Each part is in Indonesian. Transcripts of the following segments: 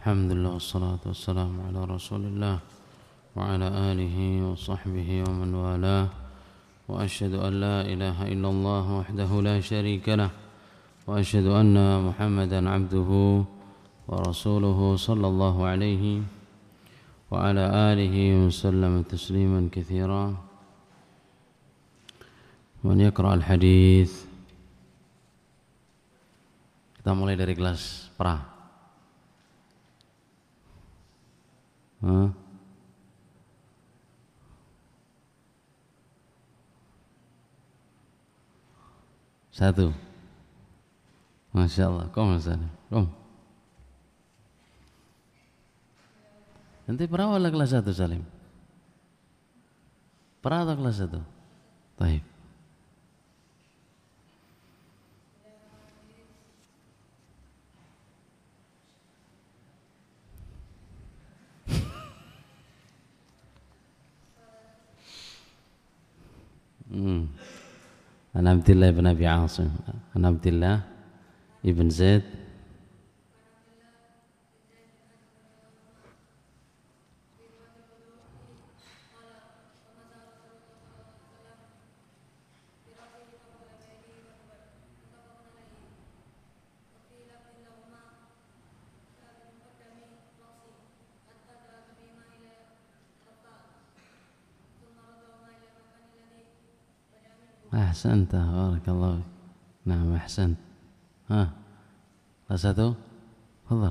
Alhamdulillah wassalatu wassalamu ala rasulillah wa ala alihi wa sahbihi wa man walah wa ashhadu an la ilaha illallah wahdahu la sharika lah wa ashhadu anna Muhammadan abduhu wa rasuluhu sallallahu alaihi wa ala alihi wa sallam tasliman katsira. Man yaqra al-hadits. Kita mulai dari kelas pra. Satu. Masya Allah. Kom sana. Kom. Nanti pra wala kelas 1 Salim? Pra atau kelas 1? Baik. An Abdillah ibn Abi Asim, An Abdillah ibn Zaid أحسنت بارك الله فيك. نعم أحسنت. kelas 1 تفضل.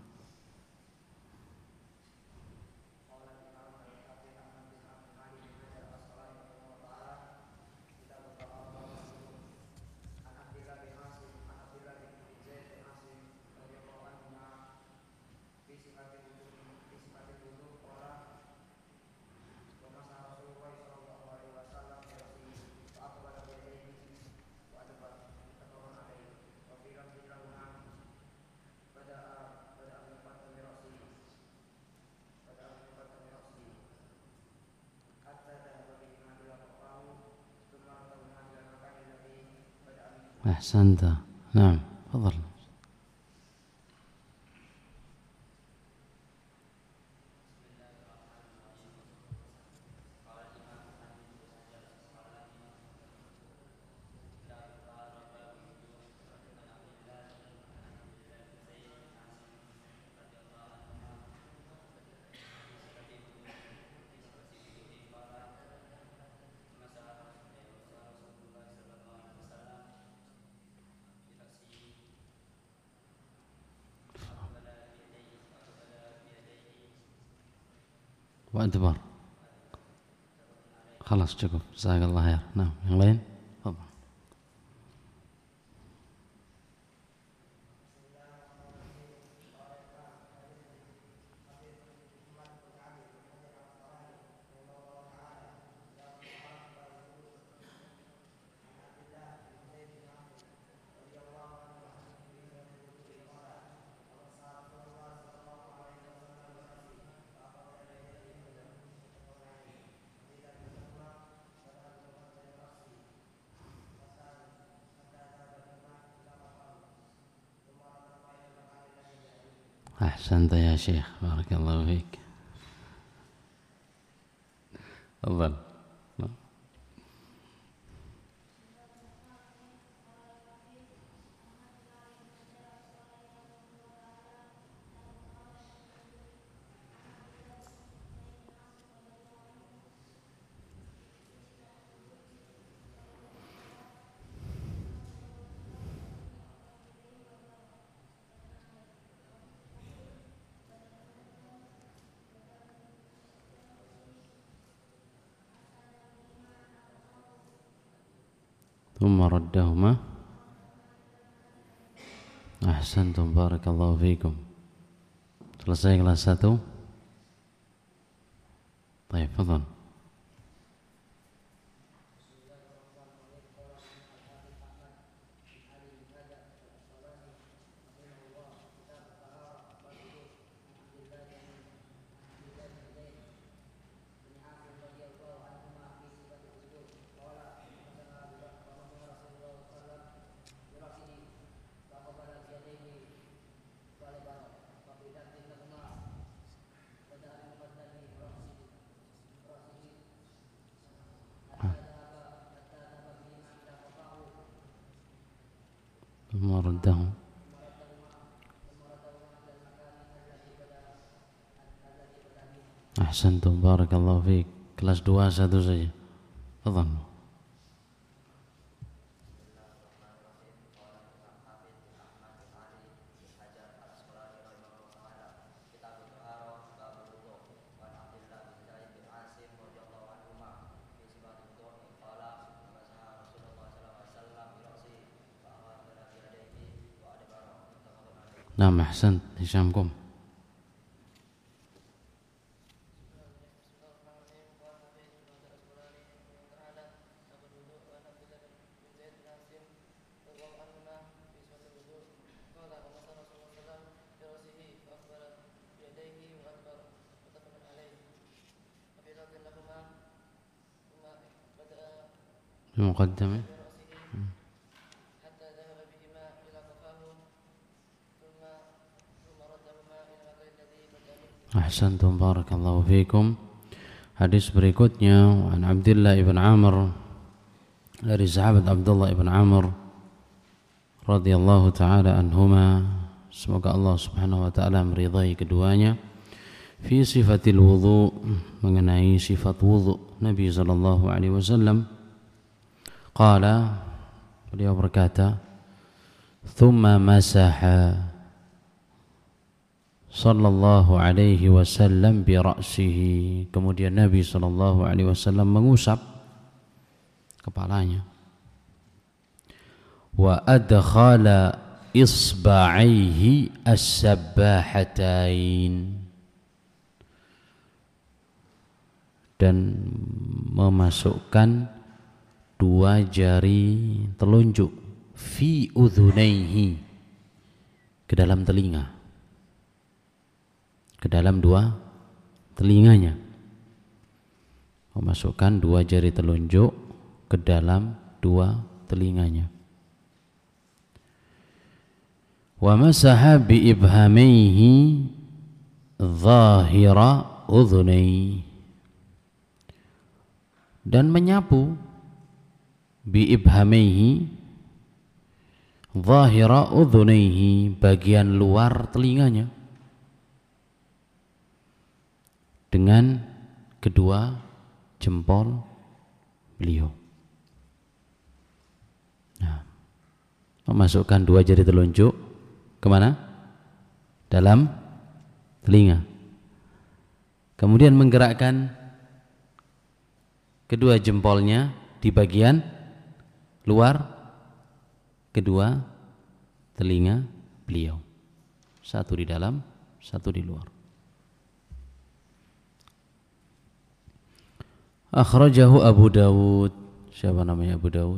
أحسنت. نعم تفضل. وأدبر. خلاص cukup. Jazakallah khair. Nah, yang lain? Tafadhal. أحسنت يا شيخ بارك الله فيك. تفضل. ثم ردهما. أحسنتم بارك الله فيكم. Selesai kelas 1. Baik, tafadhal. imra'atahu. Ahsantum, barakallahu fiik. Kelas 2 satu saja. Tafadhal. Naam, ahsan, Hisyamkum. Muqaddamah. Ahsantum, barakallahu fiikum. Hadis berikutnya an Abdullah ibn Amr, dari sahabat Abdullah ibn Amr radhiyallahu taala anhuma, semoga Allah Subhanahu wa taala meridai keduanya, fi sifatil wudu, mengenai sifat wudu Nabi sallallahu alaihi wasallam. Qala, beliau berkata, thumma masaha sallallahu alaihi wasallam bi ra'sihi, kemudian Nabi sallallahu alaihi wasallam mengusap kepalanya, wa adkhala isba'aihi as-sabbahatain, dan memasukkan dua jari telunjuk, fi udhunaihi, ke dalam telinga, ke dalam dua telinganya, memasukkan dua jari telunjuk ke dalam dua telinganya. Wa masaha bi ibhamaihi zahira udhunaihi, dan menyapu bi ibhamaihi zahira udhunaihi, bagian luar telinganya, dengan kedua jempol beliau. Nah, memasukkan dua jari telunjuk kemana? Dalam telinga. Kemudian menggerakkan kedua jempolnya di bagian luar kedua telinga beliau. Satu di dalam, satu di luar. Akhrajahu Abu Dawud. Siapa namanya Abu Dawud?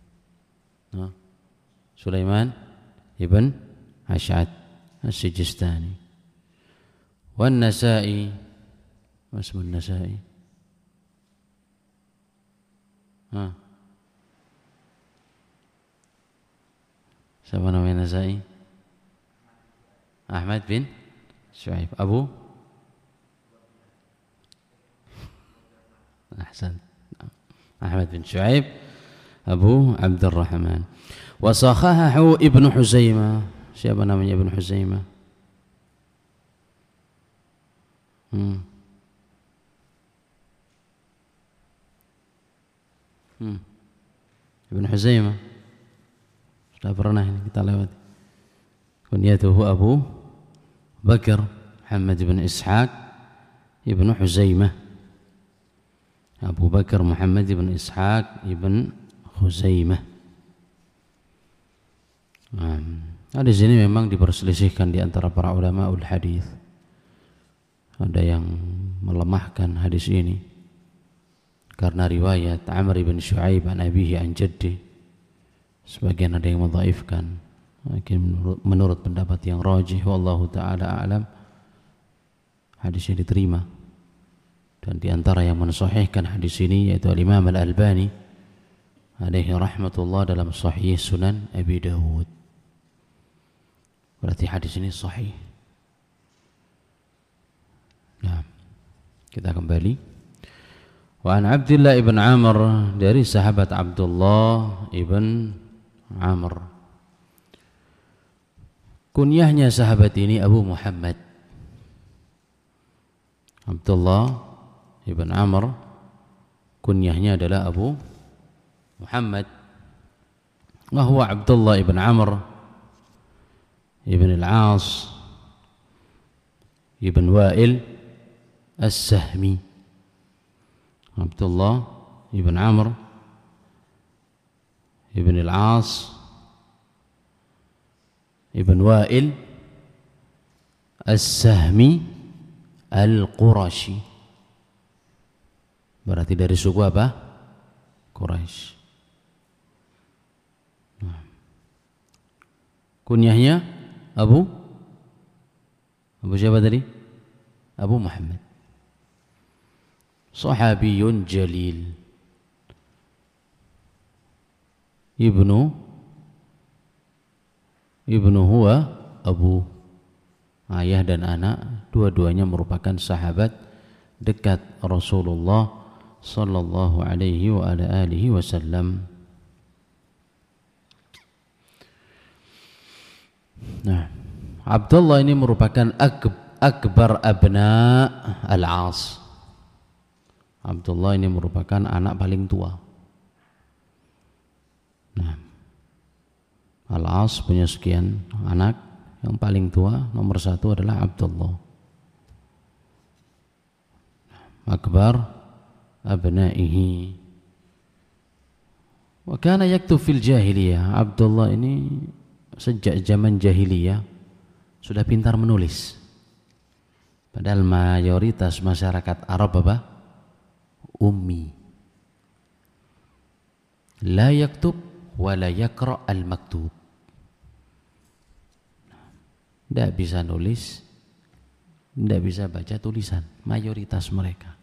Sulaiman ibn Ash'ad As-Sijistani. Wan Nasa'i. Wasmun Nasa'i. Siapa namanya Nasa'i? Ahmad bin Syuaib. Abu Ahsan, Ahmad bin Syuaib Abu Abdurrahman. Wa sahahahu Ibnu Huzaimah. Siapa namanya Ibnu Huzaimah? Ibnu Huzaimah sudah pernah ini kita lewati. Kunyatuhu Abu Bakar Muhammad bin Ishaq Ibnu Huzaimah. Abu Bakar Muhammad ibn Ishaq ibn Khuzaimah. Hadis ini memang diperselisihkan di antara para ulama ul hadis. Ada yang melemahkan hadis ini karena riwayat Amr ibn Syuaib an abihi an jaddi. Sebagian ada yang mendhaifkan. Mungkin menurut pendapat yang rajih, wallahu taala a'lam, hadisnya diterima. Dan di antara yang mensahihkan hadis ini yaitu Imam Al-Albani alaihi rahmatullah dalam Sahih Sunan Abi Dawud. Berarti hadis ini sahih. Nah, kita kembali. Wa an Abdullah ibn Amr, dari sahabat Abdullah ibn Amr Kunyahnya sahabat ini Abu Muhammad. Abdullah ibn Amr kunyahnya adalah Abu Muhammad. Wa huwa Abdullah ibn Amr ibn al-As ibn Wa'il As-Sahmi. Abdullah ibn Amr ibn al-As ibn Wa'il As-Sahmi Al-Qurashi. Berarti dari suku apa? Quraisy. Kunyahnya Abu siapa tadi? Abu Muhammad. Sahabiyun jalil. Ibnu huwa Abu. Ayah dan anak dua-duanya merupakan sahabat dekat Rasulullah sallallahu alaihi wa ala alihi wasallam. Nah, Abdullah ini merupakan akbar abna al-As. Abdullah ini merupakan anak paling tua. Nah, Al-As punya sekian anak. Yang paling tua nomor satu adalah Abdullah, akbar abnaihi. Wa kana yaktub fil jahiliyah. Abdullah ini sejak zaman jahiliyah sudah pintar menulis. Padahal mayoritas masyarakat Arab apa? Ummi. La yaktub wa la yaqra al-maktub. Tidak bisa nulis, tidak bisa baca tulisan, mayoritas mereka.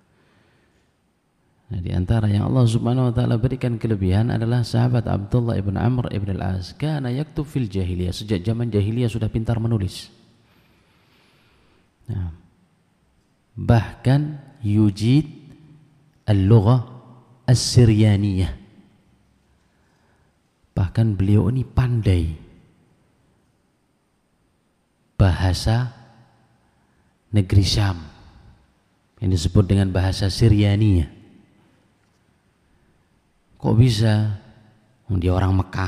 Nah, di antara yang Allah Subhanahu wa taala berikan kelebihan adalah sahabat Abdullah ibn Amr ibn al-As. Kana yaktub fil jahiliyah, sejak zaman jahiliyah sudah pintar menulis. Nah, bahkan yujid al-lughah as-Siryaniyah. Bahkan beliau ini pandai bahasa negeri Syam yang disebut dengan bahasa Siryaniyah. Kok bisa? Dia orang Mekah,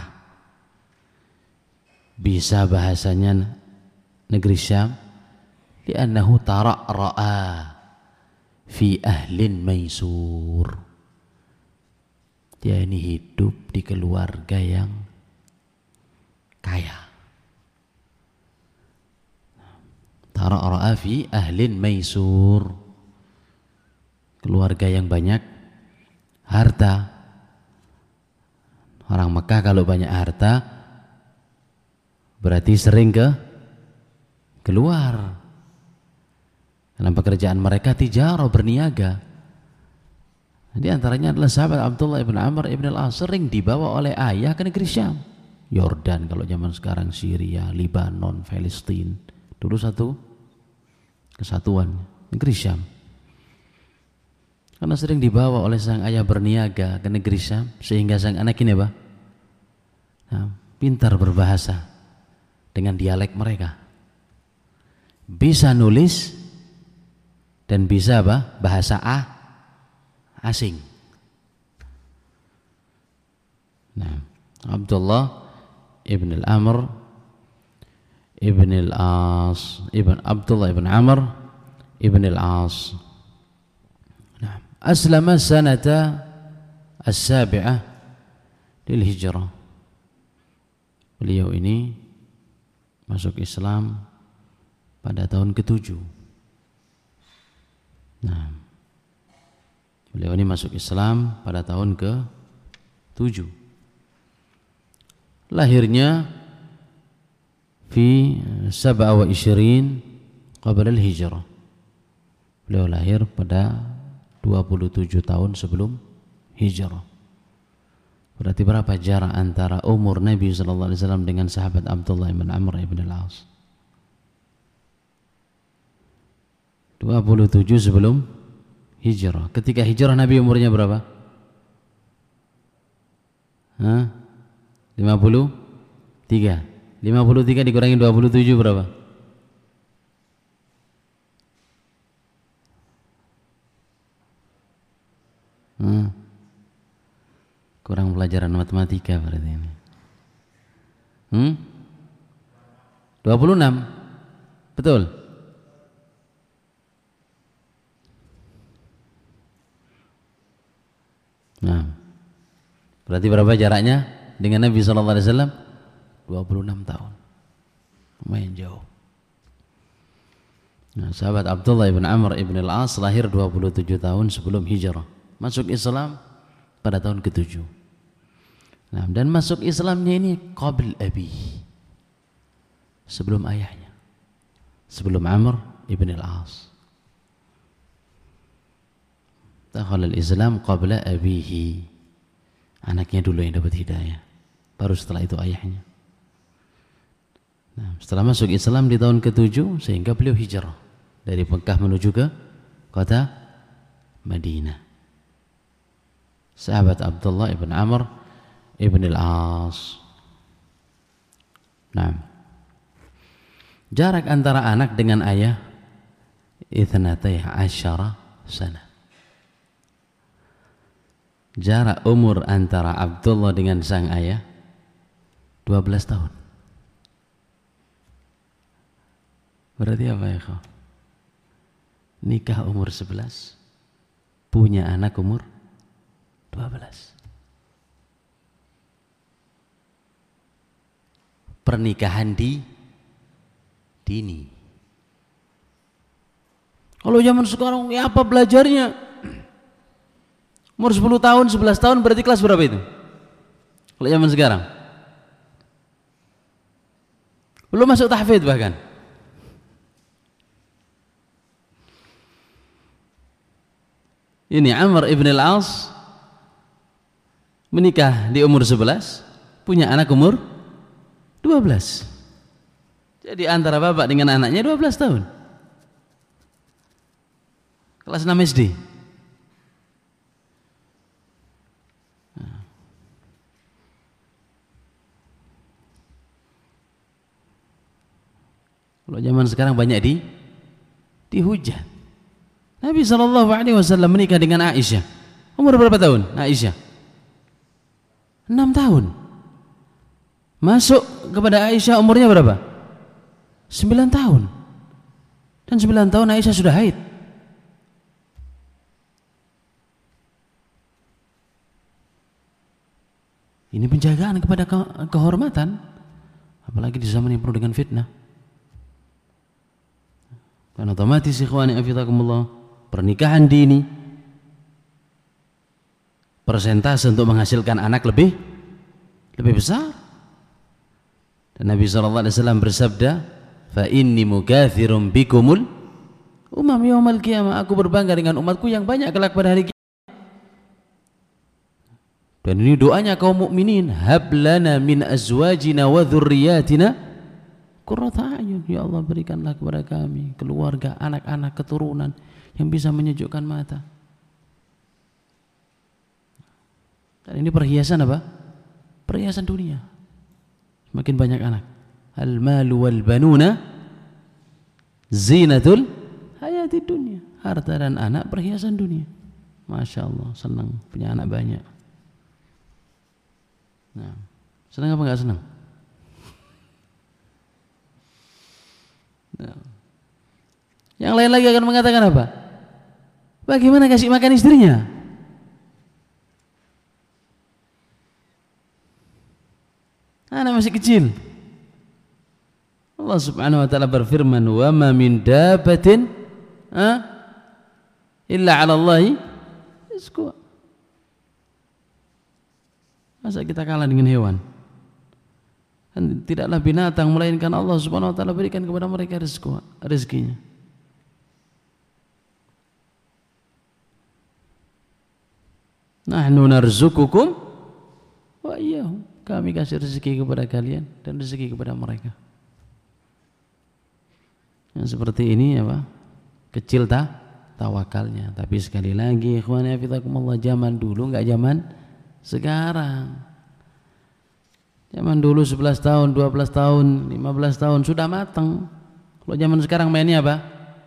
bisa bahasanya negeri Syam. Li'annahu tara'ra'a fi ahlin maisur. Dia ini hidup di keluarga yang kaya. Tara'ra'a fi ahlin maisur, keluarga yang banyak harta. Orang Mekah kalau banyak harta berarti sering keluar. Dalam pekerjaan mereka tijarah, berniaga. Di antaranya adalah sahabat Abdullah ibn Amr ibn al-As, sering dibawa oleh ayah ke negeri Syam. Yordan kalau zaman sekarang, Syria, Libanon, Palestina. Dulu satu kesatuan, negeri Syam. Karena sering dibawa oleh sang ayah berniaga ke negeri Syam, sehingga sang anak ini apa? Nah, pintar berbahasa dengan dialek mereka. Bisa nulis dan bisa apa? Bahasa asing. Nah, Abdullah ibn al-Amr ibn al-As ibn Abdullah ibn Amr ibn al-As. Nah, aslama sanata as-sabi'ah lil hijrah. Beliau ini masuk Islam pada tahun ke-7. Nah, beliau ini masuk Islam pada tahun ke-7. Lahirnya fi 27 qabla al-hijrah. Beliau lahir pada 27 tahun sebelum hijrah. Berarti berapa jarak antara umur Nabi sallallahu alaihi wasallam dengan sahabat Abdullah bin Amr ibn al-As? 27 sebelum hijrah. Ketika hijrah Nabi umurnya berapa? 53, 53 dikurangi 27 berapa? Kurang pelajaran matematika berarti ini. 26. Betul? Nah, berarti berapa jaraknya dengan Nabi sallallahu alaihi wasallam? 26 tahun. Lumayan jauh. Nah, sahabat Abdullah ibn Amr ibn al-As lahir 27 tahun sebelum hijrah. Masuk Islam pada tahun ke-7. Nah, dan masuk Islamnya ini qabl abi. Sebelum ayahnya. Sebelum Amr ibn al-As. Dakhala al-Islam qabla abihi. Anaknya dulu yang dapat hidayah. Baru setelah itu ayahnya. Nah, setelah masuk Islam di tahun ke-7 sehingga beliau hijrah dari Mekah menuju ke kota Madinah. Sahabat Abdullah ibn Amr ibn al-As. Nah, jarak antara anak dengan ayah 12 sana. Jarak umur antara Abdullah dengan sang ayah 12 tahun. Berarti apa ya kau? Nikah umur 11, punya anak umur 12. Pernikahan dini. Kalau zaman sekarang ya apa belajarnya? Umur 10 tahun, 11 tahun berarti kelas berapa itu? Kalau zaman sekarang belum masuk tahfidz bahkan. Ini Amr ibn al-As menikah di umur 11, punya anak umur 12. Jadi antara bapak dengan anaknya 12 tahun. Kelas 6 SD. Kalau zaman sekarang banyak dihujat. Nabi SAW menikah dengan Aisyah. Umur berapa tahun? Aisyah 6 tahun. Masuk kepada Aisyah umurnya berapa? 9 tahun. Dan 9 tahun Aisyah sudah haid. Ini penjagaan kepada kehormatan, apalagi di zaman yang penuh dengan fitnah. Dan otomatis ikhwani afidakumullah, pernikahan dini persentase untuk menghasilkan anak lebih besar. Dan Nabi SAW bersabda, fa inni mukatsirum bikumul umam yaumal qiyamah. Aku berbangga dengan umatku yang banyak kelak pada hari kiamat. Dan ini doanya kaum mukminin, hab lana min azwajina wa dzurriyyatina qurrata a'yun. Ya Allah, berikanlah kepada kami keluarga, anak-anak, keturunan yang bisa menyejukkan mata. Dan ini perhiasan apa? Perhiasan dunia. Semakin banyak anak. Al-malu wal banuna zinatul hayati dunia. Harta dan anak perhiasan dunia. Masya Allah, senang punya anak banyak. Nah, senang apa enggak senang? Nah. Yang lain lagi akan mengatakan apa? Bagaimana kasih makan istrinya? Anak masih kecil. Allah Subhanahu wa taala berfirman, "Wa ma min dabbatin illa 'ala Allahi rizquha." Masa kita kalah dengan hewan? Dan tidaklah binatang melainkan Allah Subhanahu wa taala berikan kepada mereka rezekinya. Nahnu narzukukum wa iyyahum. Kami kasih rezeki kepada kalian dan rezeki kepada mereka. Yang seperti ini apa? Kecil tawakalnya. Tapi sekali lagi ikhwani fillah, zaman dulu enggak zaman sekarang. Zaman dulu 11 tahun, 12 tahun, 15 tahun sudah matang. Kalau zaman sekarang mainnya apa?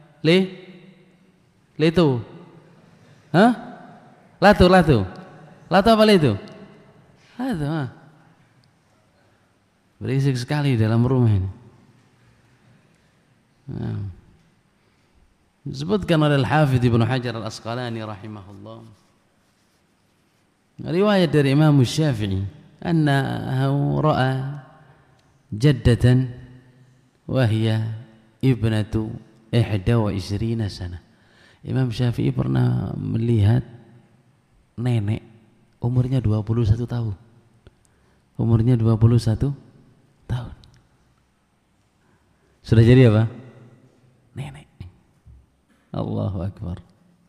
Leto. Hah? Latu. Latu apa leto? Latu. Berisik sekali dalam rumah ini. Nah. Disebutkan oleh Al-Hafidz Ibnu Hajar Al-Asqalani rahimahullah. Riwayat dari Imam Syafi'i, annahu ra'a jaddatan wa hiya ibnatu 21 sana. Imam Syafi'i pernah melihat nenek umurnya 21 tahun. Umurnya 21 tahun. Sudah jadi apa? Nenek. Allahu Akbar.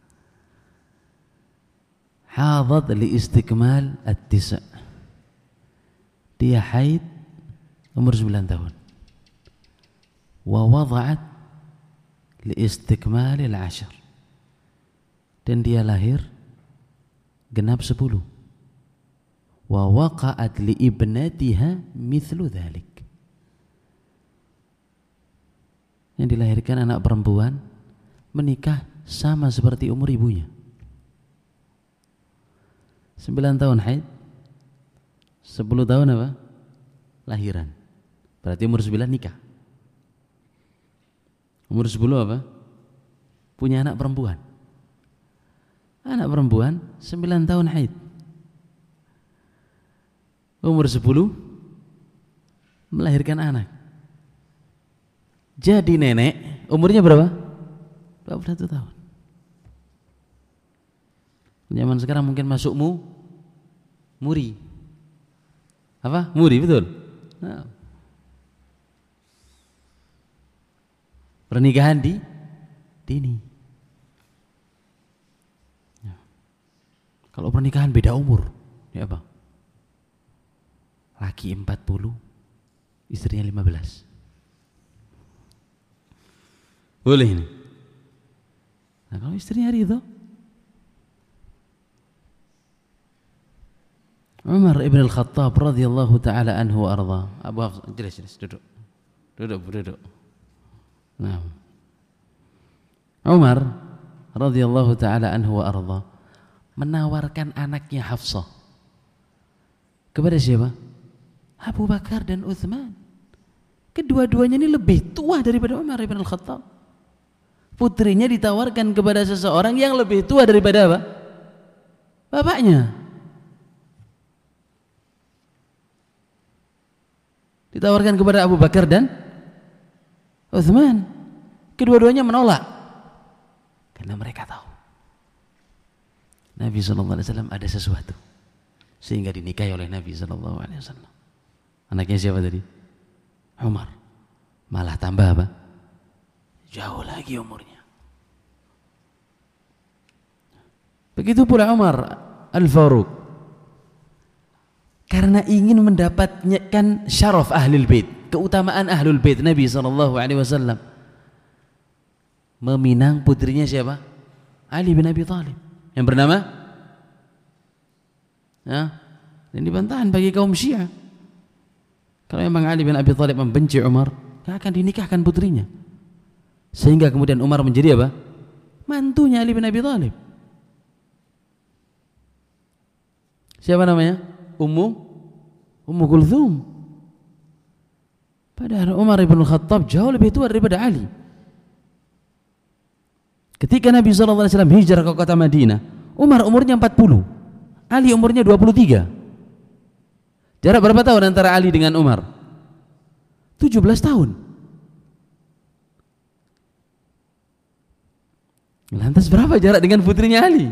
Hadat li istikmal at-tisa'. Dia haid umur 9 tahun. Wa wada'at li istikmal al-'ashr. Dan dia lahir genap 10. Wa waqa'at li ibnatiha mithlu dhalik. Yang dilahirkan anak perempuan menikah sama seperti umur ibunya. 9 tahun haid, 10 tahun apa? Lahiran. Berarti umur 9 nikah. Umur 10 apa? Punya anak perempuan. Anak perempuan 9 tahun haid. Umur 10 melahirkan anak. Jadi nenek umurnya berapa? 21 tahun. Zaman sekarang mungkin masuk muri. Apa? Muri, betul. Nah. Pernikahan dini. Ya. Kalau pernikahan beda umur, ya apa? Laki 40, istrinya 15. Boleh ini. Nah, kalau istrinya ridho, Umar ibn al-Khattab radhiyallahu ta'ala anhu wa arda. Abu Hafs, jelas, duduk. Nah. Umar radhiyallahu ta'ala anhu wa arda menawarkan anaknya Hafsah kepada siapa? Abu Bakar dan Uthman. Kedua-duanya ini lebih tua daripada Umar ibn al-Khattab. Putrinya ditawarkan kepada seseorang yang lebih tua daripada apa? Bapaknya. Ditawarkan kepada Abu Bakar dan Uthman. Kedua-duanya menolak karena mereka tahu Nabi SAW ada sesuatu sehingga dinikahi oleh Nabi SAW. Anaknya siapa tadi? Umar. Malah tambah apa? Jauh lagi umurnya. Begitu pula Umar Al-Faruq. Karena ingin mendapatkan syaraf ahlul bait, keutamaan ahlul bait Nabi SAW, meminang putrinya siapa? Ali bin Abi Thalib yang bernama dan dibantahan bagi kaum Syiah. Kalau memang Ali bin Abi Thalib membenci Umar, akan dinikahkan putrinya. Sehingga kemudian Umar menjadi apa? Mantunya Ali bin Abi Thalib. Siapa namanya? Ummu Kulthum. Padahal Umar ibn Khattab jauh lebih tua daripada Ali. Ketika Nabi SAW hijrah ke kota Madinah, Umar umurnya 40, Ali umurnya 23. Jarak berapa tahun antara Ali dengan Umar? 17 tahun. Lantas berapa jarak dengan putrinya Ali?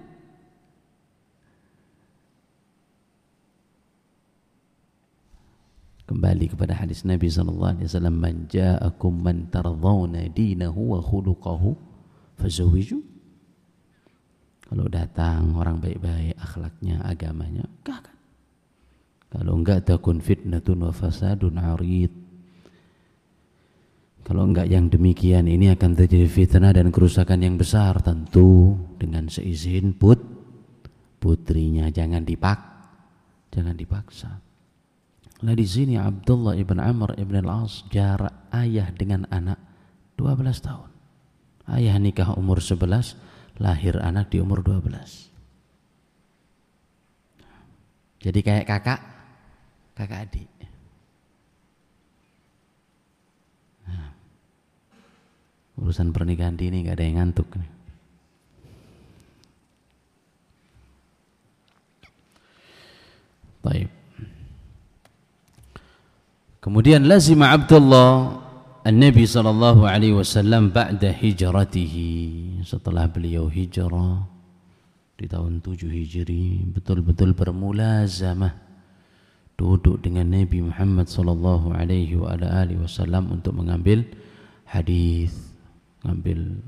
Kembali kepada hadis Nabi SAW, man ja'akum man tardawna dinahu wa khuluqahu fazawwiju. Kalau datang orang baik-baik akhlaknya, agamanya, nikahkan. Kalau enggak, takun fitnatun wa fasadun arid. Kalau enggak, yang demikian ini akan terjadi fitnah dan kerusakan yang besar, tentu dengan seizin putrinya. Jangan dipaksa. Nah di sini Abdullah ibn Amr ibn al-As jarak ayah dengan anak 12 tahun. Ayah nikah umur 11, lahir anak di umur 12. Jadi kayak kakak adik. Nah, urusan pernikahan dini gak ada yang ngantuk nih. Baik. Kemudian lazima Abdullah An-Nabi sallallahu alaihi wasallam ba'da hijratihi, setelah beliau hijrah di tahun 7 Hijri, betul-betul bermulazamah duduk dengan Nabi Muhammad sallallahu alaihi wa ala alihi wasallam untuk mengambil hadis, mengambil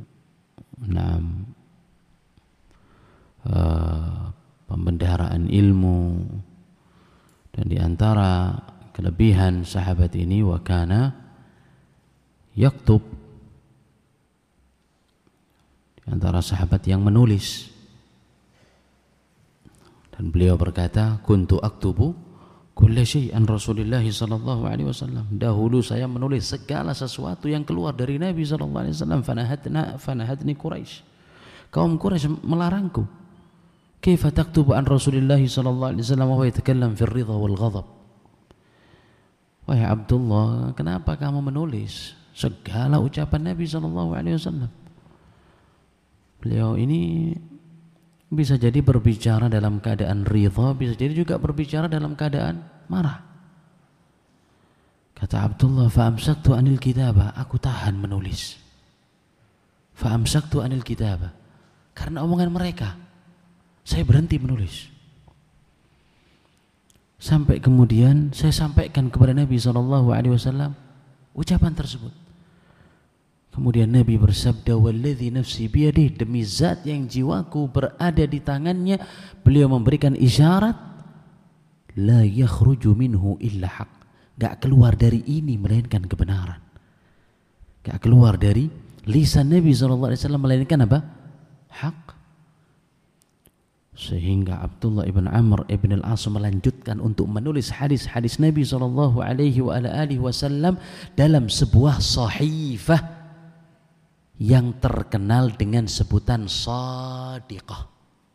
pembendaharaan ilmu. Dan di antara kelebihan sahabat ini wa kana yaktub, di antara sahabat yang menulis. Dan beliau berkata, kuntu aktubu kulla syai'an Rasulullah sallallahu alaihi wasallam. Dahulu saya menulis segala sesuatu yang keluar dari Nabi sallallahu alaihi wasallam. Fanahadni Quraisy. Kaum Quraisy melarangku. Kaifa taktubu an Rasulullah sallallahu alaihi wasallam wa huwa yatakallam fi ar-ridha wal ghadab. Wahai Abdullah, kenapa kamu menulis segala ucapan Nabi sallallahu alaihi wasallam? Beliau ini bisa jadi berbicara dalam keadaan ridha, bisa jadi juga berbicara dalam keadaan marah. Kata Abdullah, fa'amsaktu anil kitabah, aku tahan menulis. Fa'amsaktu anil kitabah, karena omongan mereka saya berhenti menulis. Sampai kemudian saya sampaikan kepada Nabi SAW ucapan tersebut. Kemudian Nabi bersabda, walladzi nafsi biyadihi, demi zat yang jiwaku berada di tangannya, beliau memberikan isyarat, la yakhruju minhu illa haq, gak keluar dari ini melainkan kebenaran. Gak keluar dari lisan Nabi SAW melainkan apa? Hak. Sehingga Abdullah ibn Amr ibn al-As melanjutkan untuk menulis hadis-hadis Nabi SAW dalam sebuah sahifah yang terkenal dengan sebutan Shadiqah.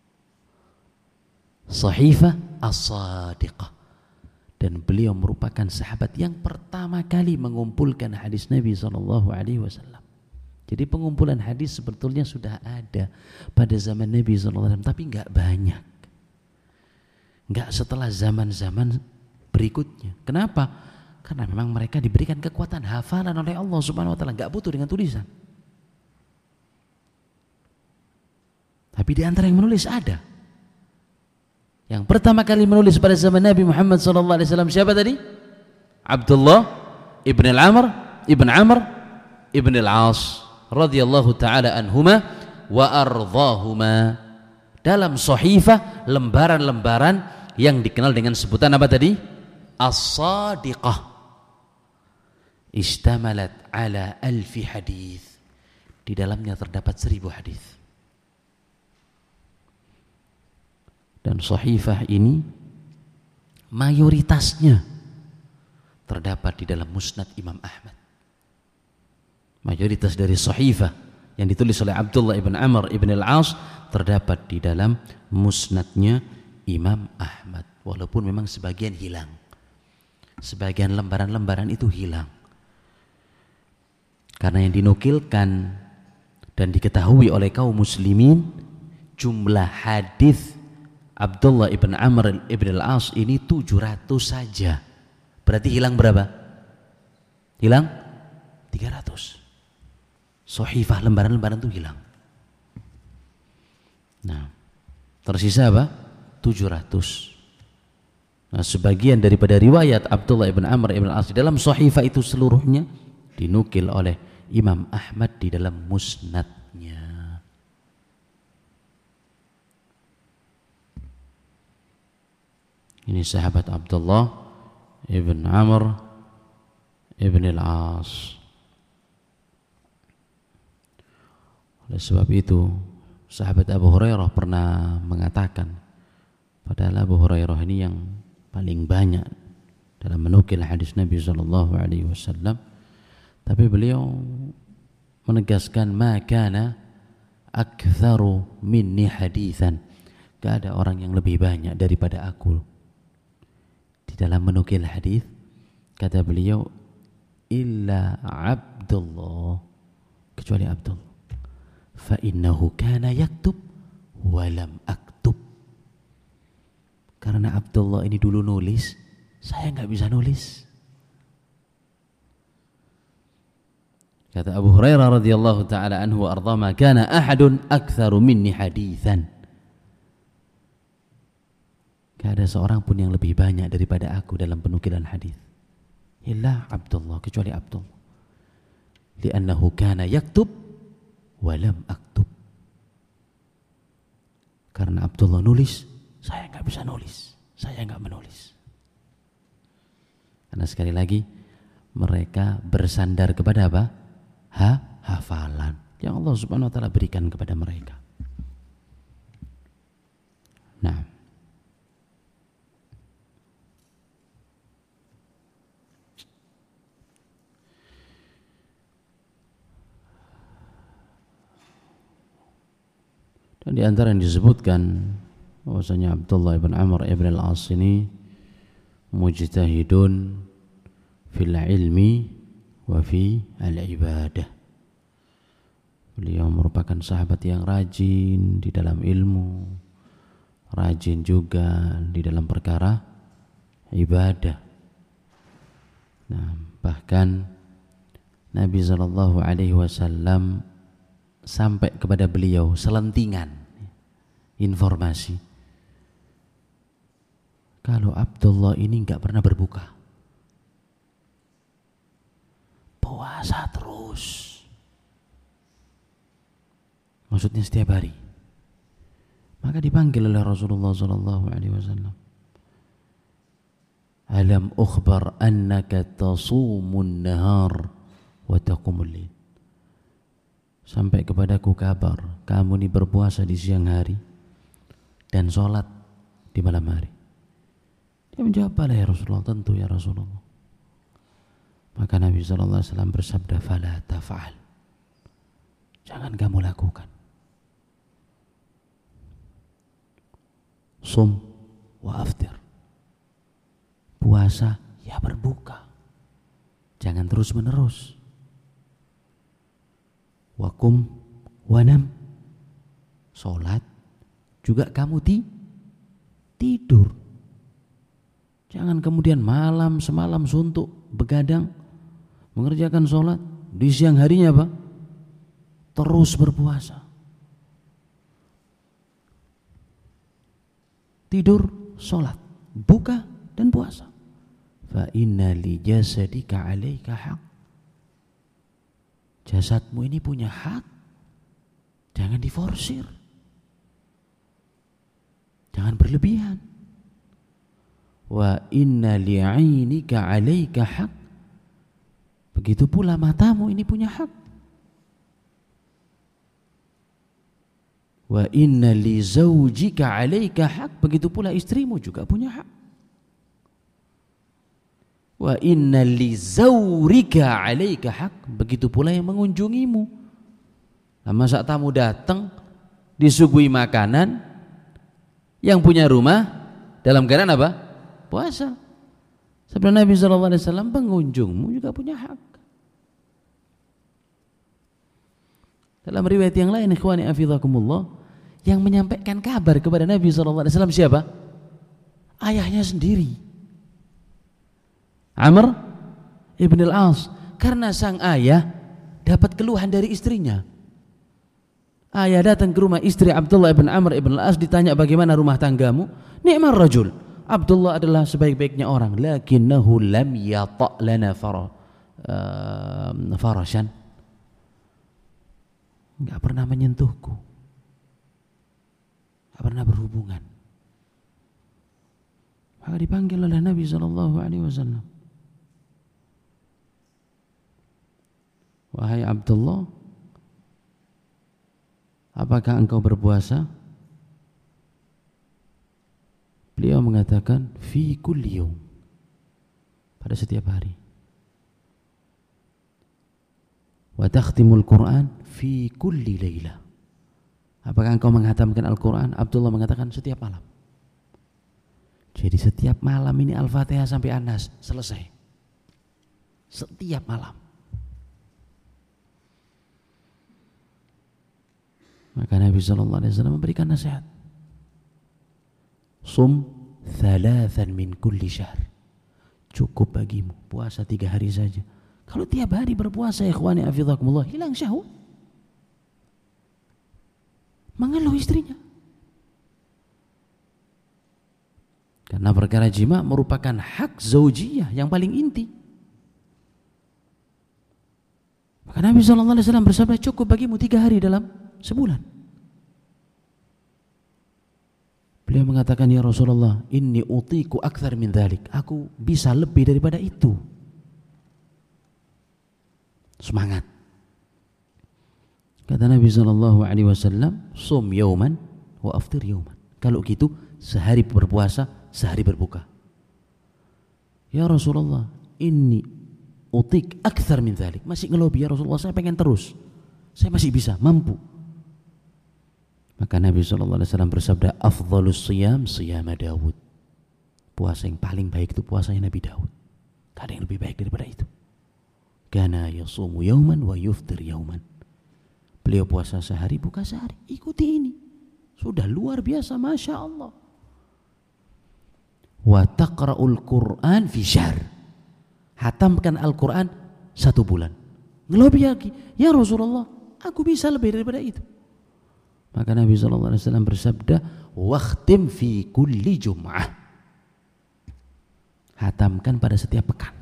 Sahifah As-Shadiqah. Dan beliau merupakan sahabat yang pertama kali mengumpulkan hadis Nabi SAW. Jadi pengumpulan hadis sebetulnya sudah ada pada zaman Nabi SAW, tapi enggak banyak. Enggak setelah zaman-zaman berikutnya. Kenapa? Karena memang mereka diberikan kekuatan hafalan oleh Allah Subhanahu wa taala, enggak butuh dengan tulisan. Tapi di antara yang menulis ada. Yang pertama kali menulis pada zaman Nabi Muhammad SAW siapa tadi? Abdullah ibn al-Amr ibn al-As radhiyallahu ta'ala anhuma wa ardhahuma, dalam sahifah, lembaran-lembaran yang dikenal dengan sebutan apa tadi? As-Shadiqah. Istamalat ala alfi hadis, di dalamnya terdapat 1000 hadis. Dan sahifah ini mayoritasnya terdapat di dalam Musnad Imam Ahmad. Mayoritas dari sahifah yang ditulis oleh Abdullah ibn Amr ibn al-As terdapat di dalam musnadnya Imam Ahmad. Walaupun memang sebagian hilang, sebagian lembaran-lembaran itu hilang, karena yang dinukilkan dan diketahui oleh kaum muslimin, jumlah hadis Abdullah ibn Amr ibn al-As ini 700 saja. Berarti hilang berapa? Hilang 300. Sahifah, lembaran-lembaran itu hilang. Nah, tersisa apa? 700. Nah, sebagian daripada riwayat Abdullah ibn Amr ibn al-As dalam sahifah itu seluruhnya dinukil oleh Imam Ahmad di dalam musnadnya. Ini sahabat Abdullah ibn Amr ibn al-As. Oleh sebab itu sahabat Abu Hurairah pernah mengatakan, padahal Abu Hurairah ini yang paling banyak dalam menukil hadis Nabi sallallahu alaihi wasallam, tapi beliau menegaskan ma kana aktsaru minni haditsan. Gak ada orang yang lebih banyak daripada aku di dalam menukil hadis. Kata beliau, illa Abdullah, kecuali Abdullah. Fa innahu kana yaktub wa lam aktub. Karena Abdullah ini dulu nulis, saya enggak bisa nulis. Kata Abu Hurairah radhiyallahu taala anhu wa ardha, ma kana ahadun aktsaru minni haditsan. Gak ada seorang pun yang lebih banyak daripada aku dalam penukilan hadis. Illa Abdullah, kecuali Abdullah. Li'annahu kana yaktub wa lam aktub. Karena Abdullah nulis, saya enggak bisa nulis. Saya enggak menulis. Karena sekali lagi mereka bersandar kepada apa? Hafalan yang Allah Subhanahu wa taala berikan kepada mereka. Nah, dan di antara yang disebutkan bahwasanya Abdullah ibn Amr ibn al-As ini mujtahidun fil ilmi wa fi al-ibadah. Beliau merupakan sahabat yang rajin di dalam ilmu, rajin juga di dalam perkara ibadah. Nah, bahkan Nabi sallallahu alaihi wasallam sampai kepada beliau selentingan informasi kalau Abdullah ini enggak pernah berbuka, puasa terus, maksudnya setiap hari. Maka dipanggil oleh Rasulullah sallallahu alaihi wasallam, alam ukhbar annaka tasumun nahar wa taqumul lail. Sampai kepadaku kabar kamu ini berpuasa di siang hari dan sholat di malam hari. Dia menjawab, bala ya Rasulullah, tentu ya Rasulullah. Maka Nabi SAW bersabda, fala tafa'al, jangan kamu lakukan. Sum wa aftir, puasa ya berbuka, jangan terus menerus. Wakum wanam, sholat juga kamu tidur. Jangan kemudian malam semalam suntuk begadang mengerjakan sholat, di siang harinya apa? Terus berpuasa. Tidur, sholat, buka dan puasa. Fa inna li jasadika 'alaika haq. Jasadmu ini punya hak, jangan diforsir, jangan berlebihan. Wa inna li'ainika 'alaika haq, begitu pula matamu ini punya hak. Wa inna li zaujika 'alaika haq, begitu pula istrimu juga punya hak. Wa inna li zaurika 'alaika haq, begitu pula yang mengunjungimu. Lama saat tamu datang disuguhi makanan, yang punya rumah dalam keadaan apa? Puasa. Sabda Nabi SAW, pengunjungmu juga punya hak. Dalam riwayat yang lain, ikhwani afizakumullah, yang menyampaikan kabar kepada Nabi SAW siapa? Ayahnya sendiri, Amr ibn al-As. Karena sang ayah dapat keluhan dari istrinya. Ayah datang ke rumah istri Abdullah ibn Amr ibn al-As, ditanya bagaimana rumah tanggamu? Ni'mar rajul, Abdullah adalah sebaik-baiknya orang, lakinnahu lam yata' lana farashan, enggak pernah menyentuhku, enggak pernah berhubungan. Maka dipanggil oleh Nabi SAW, wahai Abdullah, apakah engkau berpuasa? Beliau mengatakan, fi kulli yawm, pada setiap hari. Wa takhtimul Qur'an fi kulli lailah. Apakah engkau menghatamkan Al-Quran? Abdullah mengatakan setiap malam. Jadi setiap malam ini Al-Fatihah sampai An-Nas selesai. Setiap malam. Maka Nabi SAW memberikan nasihat. Sum thalathan min kulli syahr. Cukup bagimu puasa 3 hari saja. Kalau tiap hari berpuasa, ikhwani hafidhakumullah, hilang syahwat. Mengeluh istrinya. Karena perkara jima merupakan hak zaujiyah yang paling inti. Maka Nabi SAW bersabda, cukup bagimu 3 hari dalam sebulan. Beliau mengatakan, ya Rasulullah, inni utiku akthar min dhalik. Aku bisa lebih daripada itu. Semangat. Kata Nabi SAW, sum yauman wa aftir yauman. Kalau gitu, sehari berpuasa, sehari berbuka. Ya Rasulullah, inni utik akthar min dhalik. Masih ngelobi, ya Rasulullah, saya pengen terus. Saya masih bisa, mampu. Maka Nabi SAW bersabda, afdhalus siyam siyama Dawud. Puasa yang paling baik itu puasanya Nabi Dawud. Tak ada yang lebih baik daripada itu. Kana yasumu yauman wa yuftir yauman. Beliau puasa sehari, buka sehari. Ikuti ini. Sudah luar biasa, Masya Allah. Wa taqra'ul Qur'an fi syahr. Hatamkan Al-Quran 1 bulan. Ngelobi lagi, ya Rasulullah, aku bisa lebih daripada itu. Maka Nabi SAW bersabda, wakhtim fi kulli jum'ah. Hatamkan pada setiap pekan.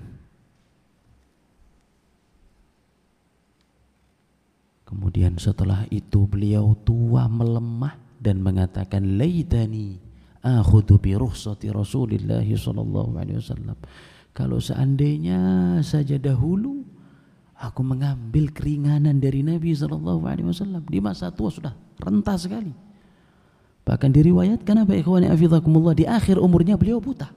Kemudian setelah itu beliau tua melemah dan mengatakan, laitani akhudhu bi rukhsati Rasulillah sallallahu alaihi wasallam. Kalau seandainya saja dahulu aku mengambil keringanan dari Nabi sallallahu alaihi wasallam. Di masa tua sudah renta sekali. Bahkan diriwayatkan, apa ikhwani hafizakumullah, di akhir umurnya beliau buta.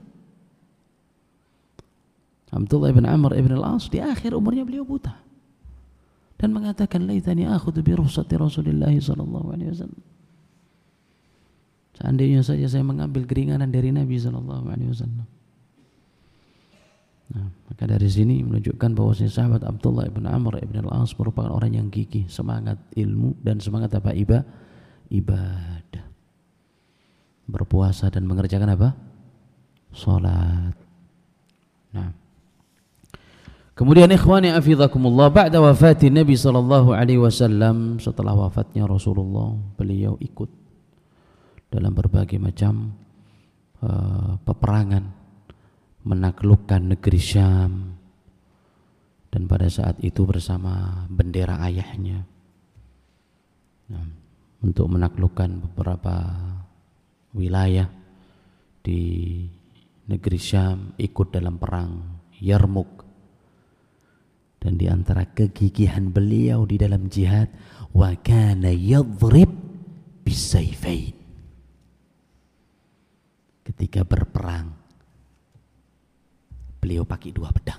Abdullah bin Amr ibn al-As di akhir umurnya beliau buta. Dan mengatakan, laitani akhudhu bi rukhsati Rasulillah sallallahu alaihi wasallam. Seandainya saja saya mengambil keringanan dari Nabi sallallahu alaihi wasallam. Nah, maka dari sini menunjukkan bahwa sahabat Abdullah bin Amr ibn al-As merupakan orang yang gigih, semangat ilmu dan semangat apa? Ibadah. Berpuasa dan mengerjakan apa? Salat. Nah, kemudian ikhwani hafizakumullah, ba'da wafatin Nabi sallallahu alaihi wasallam, setelah wafatnya Rasulullah, beliau ikut dalam berbagai macam peperangan, menaklukkan negeri Syam, dan pada saat itu bersama bendera ayahnya, nah, untuk menaklukkan beberapa wilayah di negeri Syam, ikut dalam perang Yarmuk. Dan di antara kegigihan beliau di dalam jihad, wa kana yadhrib bisayfain. Ketika berperang, beliau pakai 2 pedang.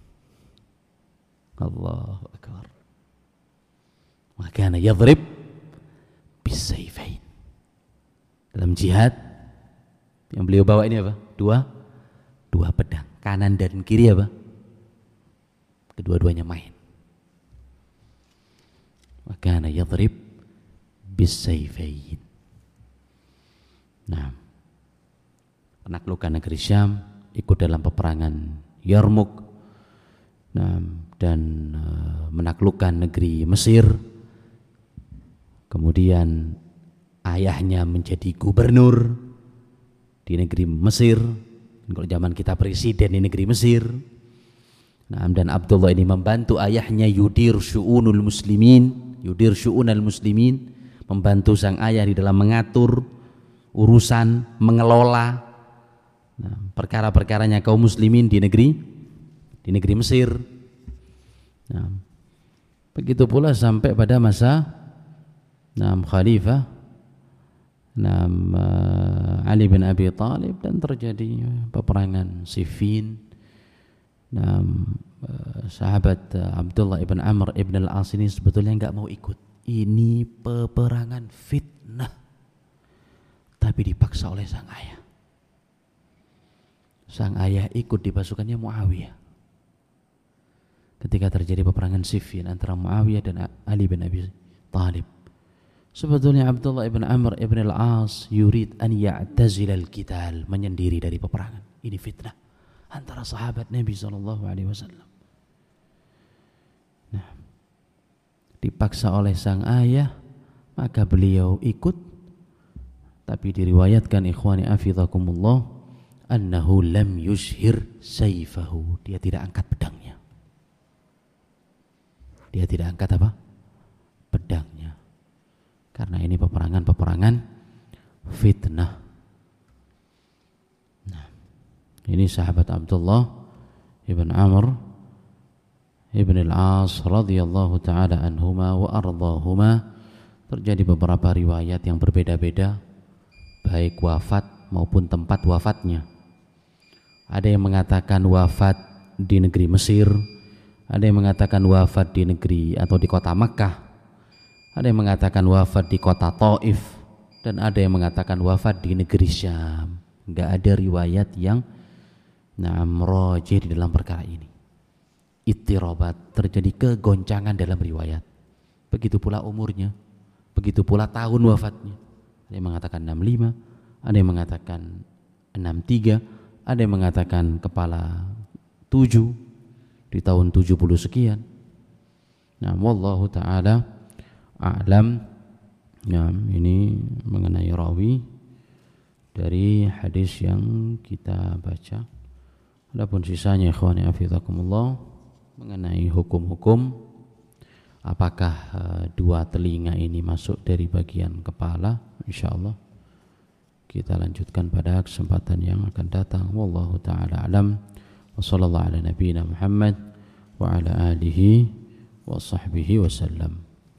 Allahu akbar. Wa kana yadhrib bisayfain. Dalam jihad yang beliau bawa ini apa? 2 pedang, kanan dan kiri apa? Kedua-duanya main. Wa kana yadhrib bisayfain. Nah, penaklukan negeri Syam, ikut dalam peperangan Yarmuk, nah, dan menaklukkan negeri Mesir. Kemudian ayahnya menjadi gubernur di negeri Mesir. Kalau zaman kita presiden di negeri Mesir. Nah, dan Abdullah ini membantu ayahnya yudir syu'unal muslimin, membantu sang ayah di dalam mengatur urusan, mengelola perkara-perkaranya kaum muslimin di negeri Mesir. Nah, begitu pula sampai pada masa Khalifah Ali bin Abi Thalib, dan terjadi peperangan Siffin Nah, sahabat Abdullah ibn Amr ibn al-As ini sebetulnya nggak mau ikut. Ini peperangan fitnah, tapi dipaksa oleh sang ayah. Sang ayah ikut di pasukannya Muawiyah ketika terjadi peperangan Siffin antara Muawiyah dan Ali bin Abi Thalib. Sebetulnya Abdullah ibn Amr ibn al-As yurid an ya'tazila al-qital, menyendiri dari peperangan. Ini fitnah antara sahabat Nabi SAW. Nah, dipaksa oleh sang ayah, maka beliau ikut. Tapi diriwayatkan ikhwani afidhakumullah annahu lam yushhir sayfahu, dia tidak angkat pedangnya. Dia tidak angkat apa? Pedangnya. Karena ini peperangan fitnah. Nah, ini sahabat Abdullah ibn Amr ibn al-As radhiyallahu ta'ala anhuma wa ardahuma. Terjadi beberapa riwayat yang berbeda-beda, baik wafat maupun tempat wafatnya. Ada yang mengatakan wafat di negeri Mesir, ada yang mengatakan wafat di negeri atau di kota Makkah, ada yang mengatakan wafat di kota Taif, dan ada yang mengatakan wafat di negeri Syam. Enggak ada riwayat yang rajih di dalam perkara ini. Ittirabat, terjadi kegoncangan dalam riwayat. Begitu pula umurnya, begitu pula tahun wafatnya. Ada yang mengatakan 65, ada yang mengatakan 63, ada yang mengatakan kepala 7 di tahun 70 sekian. Nah, wallahu ta'ala a'lam. Nah, ini mengenai rawi dari hadis yang kita baca. Adapun sisanya ikhwani hafizakumullah mengenai hukum-hukum, apakah dua telinga ini masuk dari bagian kepala, insyaallah kita lanjutkan pada kesempatan yang akan datang. Wallahu ta'ala alam. Wa sallallahu ala nabiyyina Muhammad wa ala alihi wa sahbihi wasallam.